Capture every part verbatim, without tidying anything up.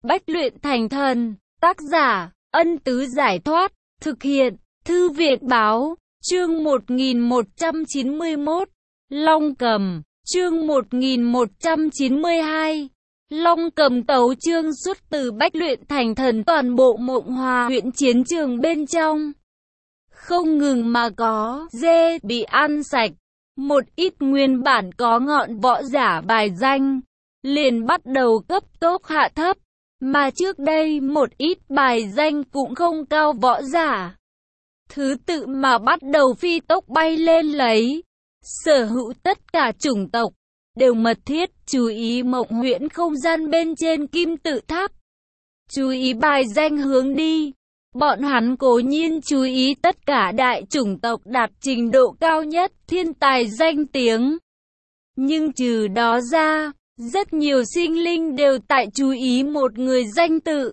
Bách luyện thành thần, tác giả, Ân Tứ Giải Thoát, thực hiện, Thư viện Báo, chương một nghìn một trăm chín mươi mốt, Long Cầm, chương một nghìn một trăm chín mươi hai, Long Cầm tấu chương xuất từ Bách luyện thành thần toàn bộ Mộng Hòa huyện chiến trường bên trong. Không ngừng mà có dê bị ăn sạch, một ít nguyên bản có ngọn võ giả bài danh, liền bắt đầu cấp tốc hạ thấp, mà trước đây một ít bài danh cũng không cao võ giả. Thứ tự mà bắt đầu phi tốc bay lên lấy, sở hữu tất cả chủng tộc, đều mật thiết chú ý Mộng Huyễn không gian bên trên kim tự tháp. Chú ý bài danh hướng đi. Bọn hắn cố nhiên chú ý tất cả đại chủng tộc đạt trình độ cao nhất, thiên tài danh tiếng. Nhưng trừ đó ra, rất nhiều sinh linh đều tại chú ý một người danh tự.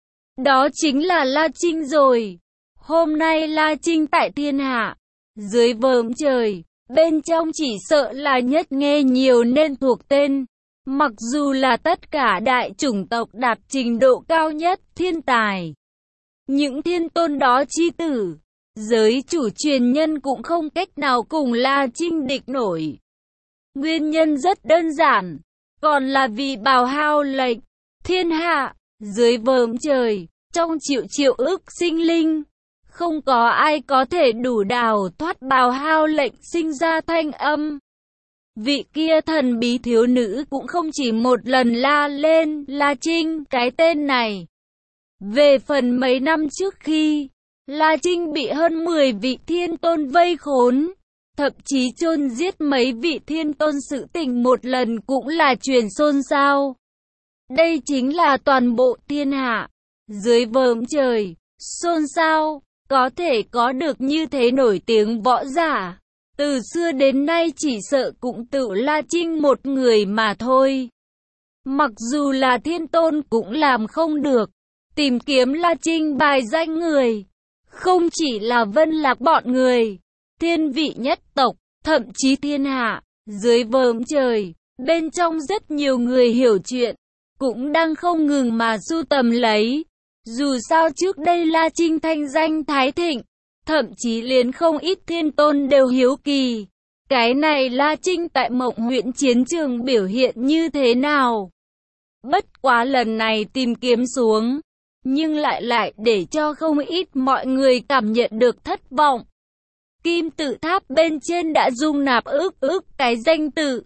Đó chính là La Trinh rồi. Hôm nay La Trinh tại thiên hạ, dưới vòm trời, bên trong chỉ sợ là nhất nghe nhiều nên thuộc tên. Mặc dù là tất cả đại chủng tộc đạt trình độ cao nhất, thiên tài. Những thiên tôn đó chi tử, giới chủ truyền nhân cũng không cách nào cùng La Trinh địch nổi. Nguyên nhân rất đơn giản, còn là vì bào hao lệnh, thiên hạ, dưới vòm trời, trong triệu triệu ức sinh linh, không có ai có thể đủ đào thoát bào hao lệnh sinh ra thanh âm. Vị kia thần bí thiếu nữ cũng không chỉ một lần la lên La Trinh cái tên này. Về phần mấy năm trước khi La Trinh bị hơn mười vị thiên tôn vây khốn, thậm chí chôn giết mấy vị thiên tôn, sự tình một lần cũng là truyền xôn xao. Đây chính là toàn bộ thiên hạ, dưới vòm trời, xôn xao, có thể có được như thế nổi tiếng võ giả. Từ xưa đến nay chỉ sợ cũng tự La Trinh một người mà thôi. Mặc dù là thiên tôn cũng làm không được. Tìm kiếm La Trinh bài danh người, không chỉ là Vân Lạc bọn người, thiên vị nhất tộc, thậm chí thiên hạ, dưới vòm trời, bên trong rất nhiều người hiểu chuyện, cũng đang không ngừng mà sưu tầm lấy. Dù sao trước đây La Trinh thanh danh thái thịnh, thậm chí liền không ít thiên tôn đều hiếu kỳ. Cái này La Trinh tại Mộng huyện chiến trường biểu hiện như thế nào? Bất quá lần này tìm kiếm xuống, nhưng lại lại để cho không ít mọi người cảm nhận được thất vọng. Kim tự tháp bên trên đã dung nạp ức ức cái danh tự.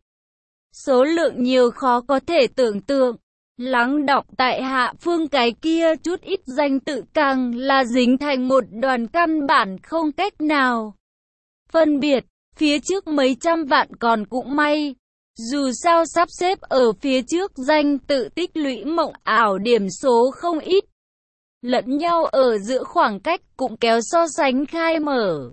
Số lượng nhiều khó có thể tưởng tượng. Lắng đọng tại hạ phương cái kia chút ít danh tự càng là dính thành một đoàn căn bản không cách nào phân biệt. Phía trước mấy trăm vạn còn cũng may. Dù sao sắp xếp ở phía trước danh tự tích lũy mộng ảo điểm số không ít. Lẫn nhau ở giữa khoảng cách cũng kéo so sánh khai mở.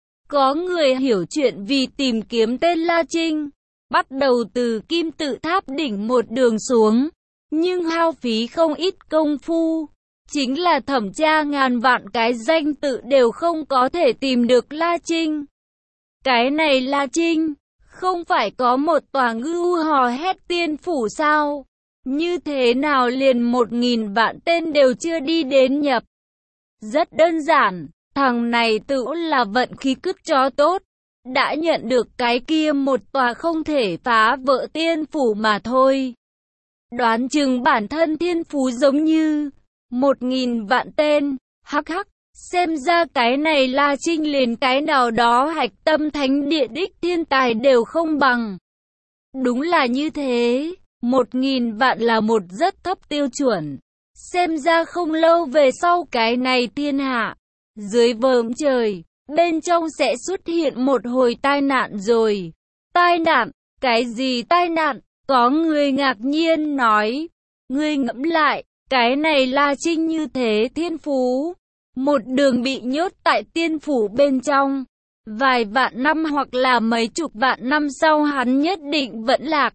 Có người hiểu chuyện vì tìm kiếm tên La Trinh, bắt đầu từ kim tự tháp đỉnh một đường xuống, nhưng hao phí không ít công phu, chính là thẩm tra ngàn vạn cái danh tự đều không có thể tìm được La Trinh. Cái này La Trinh, không phải có một tòa ngưu hò hét tiên phủ sao? Như thế nào liền một nghìn vạn tên đều chưa đi đến nhập? Rất đơn giản, thằng này tự là vận khí cứt chó tốt, đã nhận được cái kia một tòa không thể phá vỡ tiên phủ mà thôi. Đoán chừng bản thân thiên phú giống như một nghìn vạn tên, hắc hắc, xem ra cái này La Trinh liền cái nào đó hạch tâm thánh địa đích thiên tài đều không bằng. Đúng là như thế. Một nghìn vạn là một rất thấp tiêu chuẩn. Xem ra không lâu về sau cái này thiên hạ, dưới vòm trời, bên trong sẽ xuất hiện một hồi tai nạn rồi. Tai nạn? Cái gì tai nạn? Có người ngạc nhiên nói. Ngươi ngẫm lại, cái này La Trinh như thế thiên phú, một đường bị nhốt tại tiên phủ bên trong. Vài vạn năm hoặc là mấy chục vạn năm sau hắn nhất định vẫn lạc.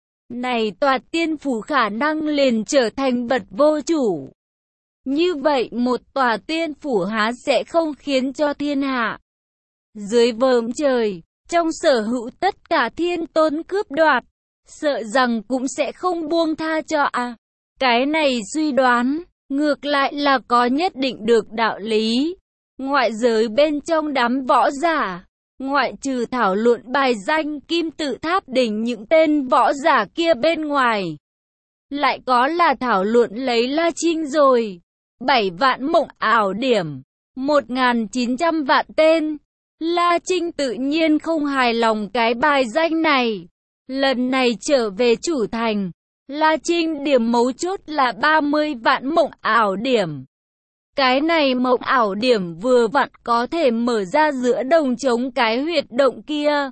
Này tòa tiên phủ khả năng liền trở thành vật vô chủ. Như vậy một tòa tiên phủ há sẽ không khiến cho thiên hạ, dưới vòm trời, trong sở hữu tất cả thiên tôn cướp đoạt, sợ rằng cũng sẽ không buông tha cho à. Cái này suy đoán, ngược lại là có nhất định được đạo lý. Ngoại giới bên trong đám võ giả, ngoại trừ thảo luận bài danh kim tự tháp đỉnh những tên võ giả kia bên ngoài, lại có là thảo luận lấy La Trinh rồi. Bảy vạn mộng ảo điểm, một nghìn chín trăm vạn tên. La Trinh tự nhiên không hài lòng cái bài danh này. Lần này trở về chủ thành, La Trinh điểm mấu chốt là ba mươi vạn mộng ảo điểm. Cái này mộng ảo điểm vừa vặn có thể mở ra giữa đồng trống cái huyệt động kia.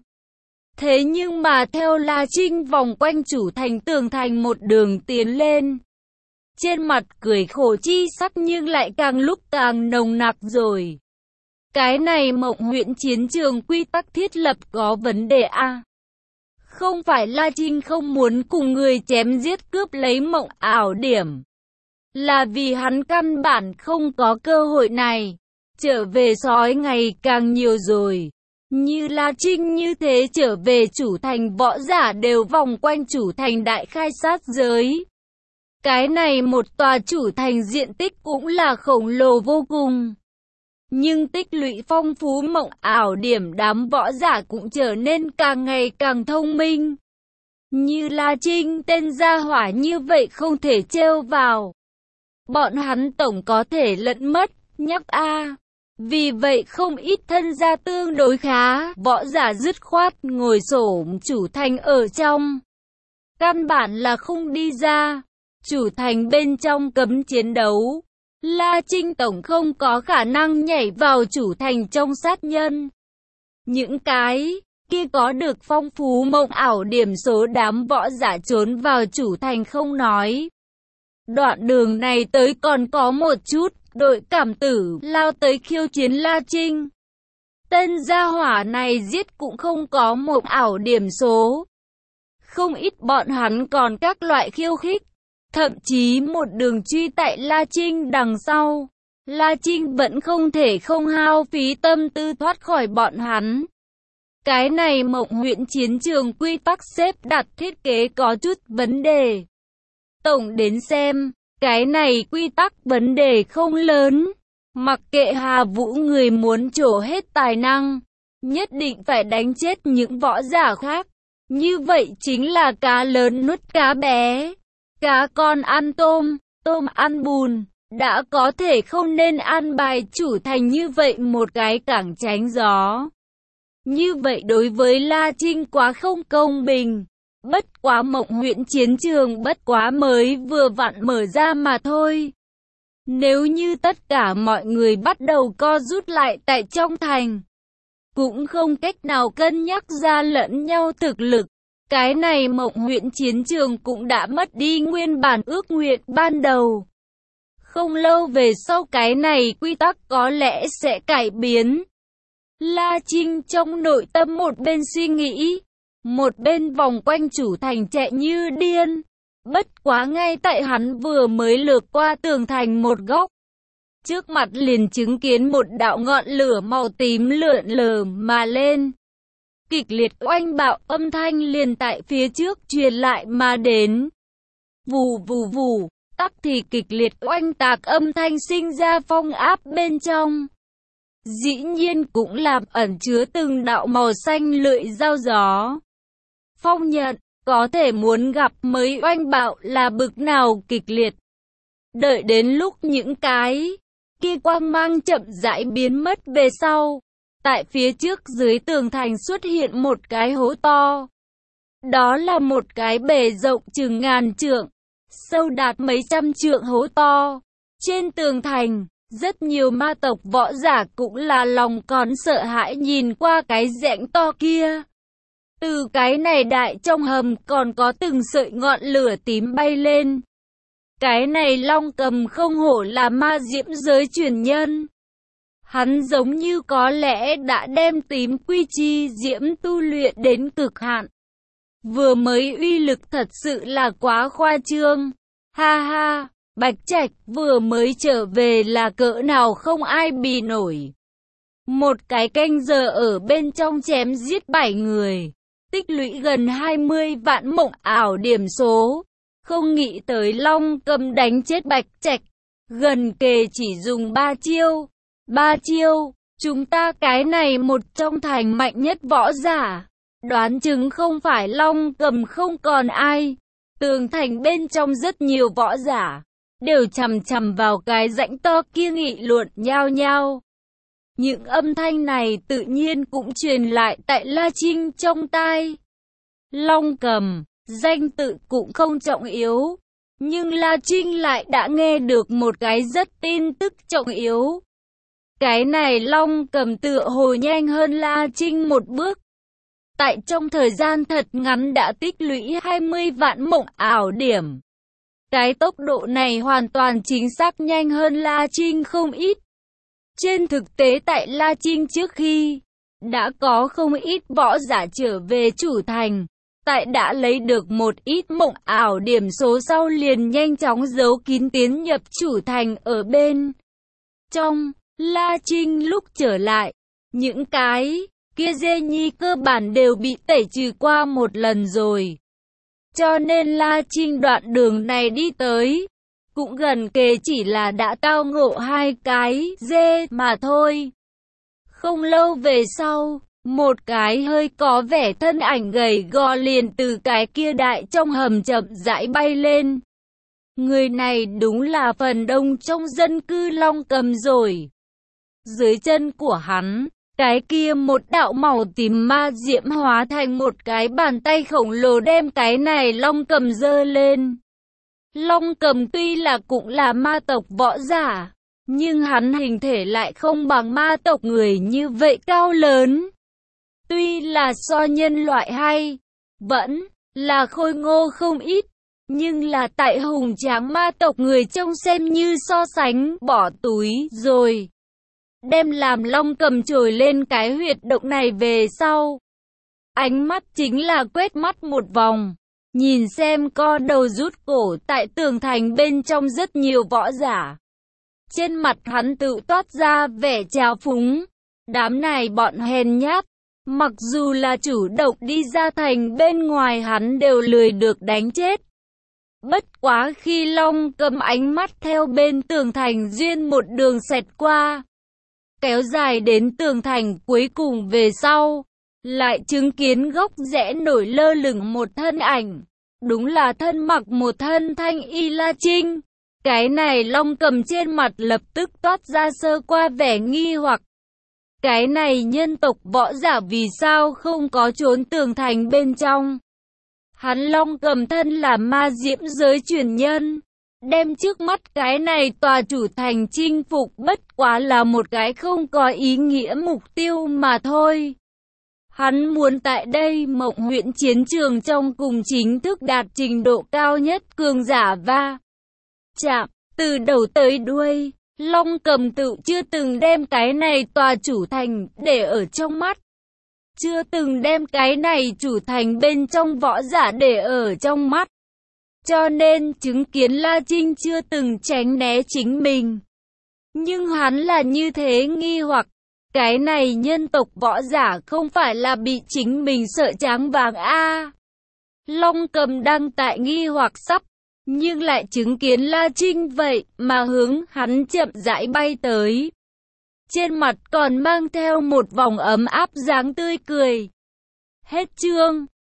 Thế nhưng mà theo La Trinh vòng quanh chủ thành tường thành một đường tiến lên, trên mặt cười khổ chi sắc nhưng lại càng lúc càng nồng nặc rồi. Cái này mộng huyễn chiến trường quy tắc thiết lập có vấn đề à? Không phải La Trinh không muốn cùng người chém giết cướp lấy mộng ảo điểm, là vì hắn căn bản không có cơ hội này. Trở về sói ngày càng nhiều rồi. Như La Trinh như thế trở về chủ thành võ giả đều vòng quanh chủ thành đại khai sát giới. Cái này một tòa chủ thành diện tích cũng là khổng lồ vô cùng. Nhưng tích lũy phong phú mộng ảo điểm đám võ giả cũng trở nên càng ngày càng thông minh. Như La Trinh tên gia hỏa như vậy không thể trêu vào. Bọn hắn tổng có thể lẫn mất, nhắc a. Vì vậy không ít thân gia tương đối khá, võ giả dứt khoát ngồi xổm chủ thành ở trong. Căn bản là không đi ra. Chủ thành bên trong cấm chiến đấu. La Trinh tổng không có khả năng nhảy vào chủ thành trong sát nhân. Những cái kia có được phong phú mộng ảo điểm số đám võ giả trốn vào chủ thành không nói. Đoạn đường này tới còn có một chút, đội cảm tử lao tới khiêu chiến La Trinh. Tên gia hỏa này giết cũng không có mộng ảo điểm số. Không ít bọn hắn còn các loại khiêu khích. Thậm chí một đường truy tại La Trinh đằng sau. La Trinh vẫn không thể không hao phí tâm tư thoát khỏi bọn hắn. Cái này mộng huyễn chiến trường quy tắc xếp đặt thiết kế có chút vấn đề. Tổng đến xem, cái này quy tắc vấn đề không lớn. Mặc kệ Hà Vũ người muốn trổ hết tài năng, nhất định phải đánh chết những võ giả khác. Như vậy chính là cá lớn nuốt cá bé. Cá con ăn tôm, tôm ăn bùn, đã có thể không nên an bài chủ thành như vậy một cái cảng tránh gió. Như vậy đối với La Trinh quá không công bình. Bất quá mộng huyễn chiến trường bất quá mới vừa vặn mở ra mà thôi. Nếu như tất cả mọi người bắt đầu co rút lại tại trong thành, cũng không cách nào cân nhắc ra lẫn nhau thực lực. Cái này mộng huyễn chiến trường cũng đã mất đi nguyên bản ước nguyện ban đầu. Không lâu về sau cái này quy tắc có lẽ sẽ cải biến. La Trinh trong nội tâm một bên suy nghĩ, một bên vòng quanh chủ thành chạy như điên. Bất quá ngay tại hắn vừa mới lược qua tường thành một góc, trước mặt liền chứng kiến một đạo ngọn lửa màu tím lượn lờ mà lên. Kịch liệt oanh bạo âm thanh liền tại phía trước truyền lại mà đến. Vù vù vù, tắc thì kịch liệt oanh tạc âm thanh sinh ra phong áp bên trong. Dĩ nhiên cũng làm ẩn chứa từng đạo màu xanh lưỡi dao gió. Phong nhận, có thể muốn gặp mới oanh bạo là bực nào kịch liệt. Đợi đến lúc những cái kia quang mang chậm rãi biến mất về sau. Tại phía trước dưới tường thành xuất hiện một cái hố to. Đó là một cái bể rộng chừng ngàn trượng, sâu đạt mấy trăm trượng hố to. Trên tường thành, rất nhiều ma tộc võ giả cũng là lòng còn sợ hãi nhìn qua cái rãnh to kia. Từ cái này đại trong hầm còn có từng sợi ngọn lửa tím bay lên. Cái này Long Cầm không hổ là ma diễm giới truyền nhân. Hắn giống như có lẽ đã đem tím quy chi diễm tu luyện đến cực hạn. Vừa mới uy lực thật sự là quá khoa trương. Ha ha, Bạch Trạch vừa mới trở về là cỡ nào không ai bì nổi. Một cái canh giờ ở bên trong chém giết bảy người, tích lũy gần hai mươi vạn mộng ảo điểm số. Không nghĩ tới Long Cầm đánh chết Bạch Trạch, gần kề chỉ dùng ba chiêu. Ba chiêu, chúng ta cái này một trong thành mạnh nhất võ giả. Đoán chừng không phải Long Cầm không còn ai. Tường thành bên trong rất nhiều võ giả, đều chằm chằm vào cái rãnh to kia nghị luận nhao nhao. Những âm thanh này tự nhiên cũng truyền lại tại La Trinh trong tai. Long Cầm, danh tự cũng không trọng yếu, nhưng La Trinh lại đã nghe được một cái rất tin tức trọng yếu. Cái này Long Cầm tựa hồ nhanh hơn La Trinh một bước. Tại trong thời gian thật ngắn đã tích lũy hai mươi vạn mộng ảo điểm. Cái tốc độ này hoàn toàn chính xác nhanh hơn La Trinh không ít. Trên thực tế tại La Trinh trước khi, đã có không ít võ giả trở về chủ thành. Tại đã lấy được một ít mộng ảo điểm số sau liền nhanh chóng giấu kín tiến nhập chủ thành ở bên trong. La Trinh lúc trở lại, những cái kia dê nhi cơ bản đều bị tẩy trừ qua một lần rồi. Cho nên La Trinh đoạn đường này đi tới, cũng gần kề chỉ là đã tao ngộ hai cái dê mà thôi. Không lâu về sau, một cái hơi có vẻ thân ảnh gầy gò liền từ cái kia đại trong hầm chậm rãi bay lên. Người này đúng là phần đông trong dân cư Long Cầm rồi. Dưới chân của hắn, cái kia một đạo màu tím ma diễm hóa thành một cái bàn tay khổng lồ đem cái này Long Cầm giơ lên. Long Cầm tuy là cũng là ma tộc võ giả, nhưng hắn hình thể lại không bằng ma tộc người như vậy cao lớn. Tuy là so nhân loại hay, vẫn là khôi ngô không ít, nhưng là tại hùng tráng ma tộc người trông xem như so sánh bỏ túi rồi. Đem làm Long Cầm trồi lên cái huyệt động này về sau. Ánh mắt chính là quét mắt một vòng, nhìn xem co đầu rút cổ tại tường thành bên trong rất nhiều võ giả. Trên mặt hắn tự toát ra vẻ trào phúng. Đám này bọn hèn nhát, mặc dù là chủ động đi ra thành bên ngoài hắn đều lười được đánh chết. Bất quá khi Long Cầm ánh mắt theo bên tường thành duyên một đường xẹt qua, kéo dài đến tường thành cuối cùng về sau, lại chứng kiến góc rẽ nổi lơ lửng một thân ảnh. Đúng là thân mặc một thân thanh y La Trinh. Cái này Long Cầm trên mặt lập tức toát ra sơ qua vẻ nghi hoặc. Cái này nhân tộc võ giả vì sao không có trốn tường thành bên trong? Hắn Long Cầm thân là ma diễm giới truyền nhân, đem trước mắt cái này tòa chủ thành chinh phục bất quá là một cái không có ý nghĩa mục tiêu mà thôi. Hắn muốn tại đây Mộng Huyễn chiến trường trong cùng chính thức đạt trình độ cao nhất cường giả va chạm, từ đầu tới đuôi. Long Cầm tự chưa từng đem cái này tòa chủ thành để ở trong mắt. Chưa từng đem cái này chủ thành bên trong võ giả để ở trong mắt. Cho nên chứng kiến La Trinh chưa từng tránh né chính mình. Nhưng hắn là như thế nghi hoặc. Cái này nhân tộc võ giả không phải là bị chính mình sợ tráng vàng a à. Long Cầm đang tại nghi hoặc sắp, nhưng lại chứng kiến La Trinh vậy mà hướng hắn chậm rãi bay tới. Trên mặt còn mang theo một vòng ấm áp dáng tươi cười. Hết chương.